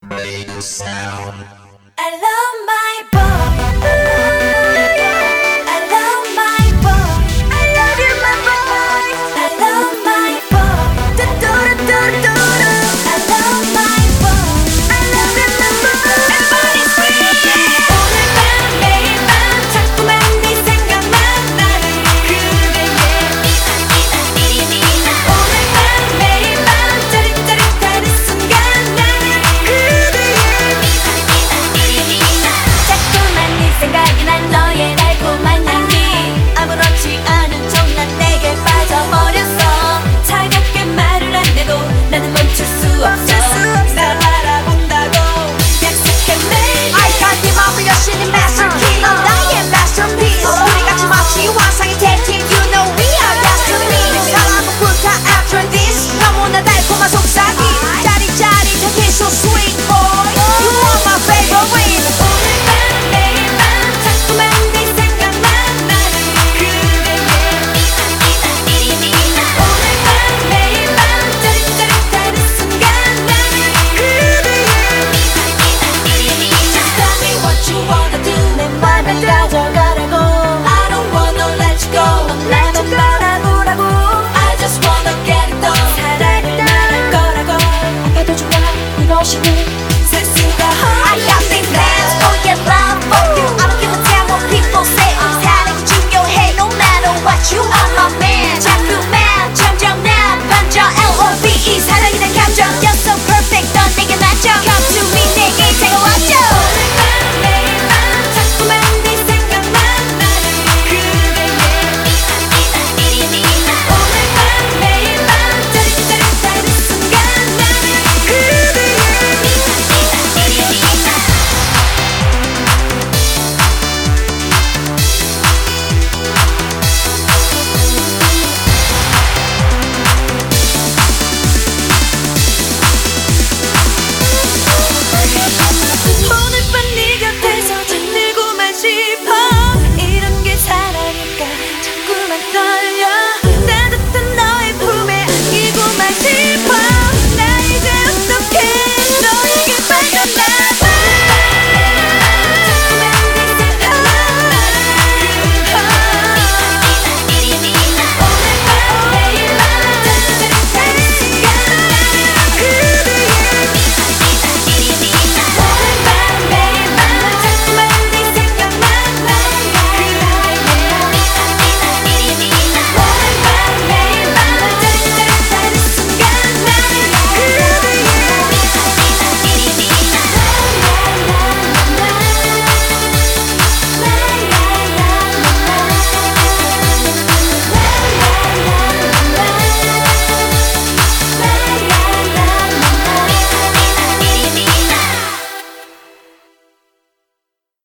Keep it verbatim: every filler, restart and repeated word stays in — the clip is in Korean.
radio sound. I love my boy. I love my boy. I love you, my boy. I love my boy. Do do do do do. I love my boy. I love you, my boy. Everybody scream. 오늘 밤 매일 밤 자꾸만 네 생각만 나는 그대의 오늘 밤 매일 밤 짜릿짜릿하는 순간 나는 그대의 자꾸만 네 생각이 난 너의 달콤한 향기 아무렇지 않은 척 난 내게 빠져버렸어 차갑게 말을 안 해도 나는 멈출 수 없어 날 바라본다고 약속했네 I got 네 맘을 여신의 master key 넌 나의 masterpiece 우리 같이 마치 환상의 tag team You know we are destiny 사랑하고 불타 after this 너무나 달콤한 속삭임 짜릿짜릿하게 so sweet boy You are my favorite 오늘 밤 매일 밤 자꾸만 네 생각만 나는 그대의 오늘 밤 매일 밤 짜릿짜릿하는 순간 나는 그대의 Just tell me what you wanna do 내 맘을 가져가라고 I don't wanna let you go 넌 나만 바라보라고 I just wanna get it done 사랑을 말할 거라고 아파도 좋아 이것이 네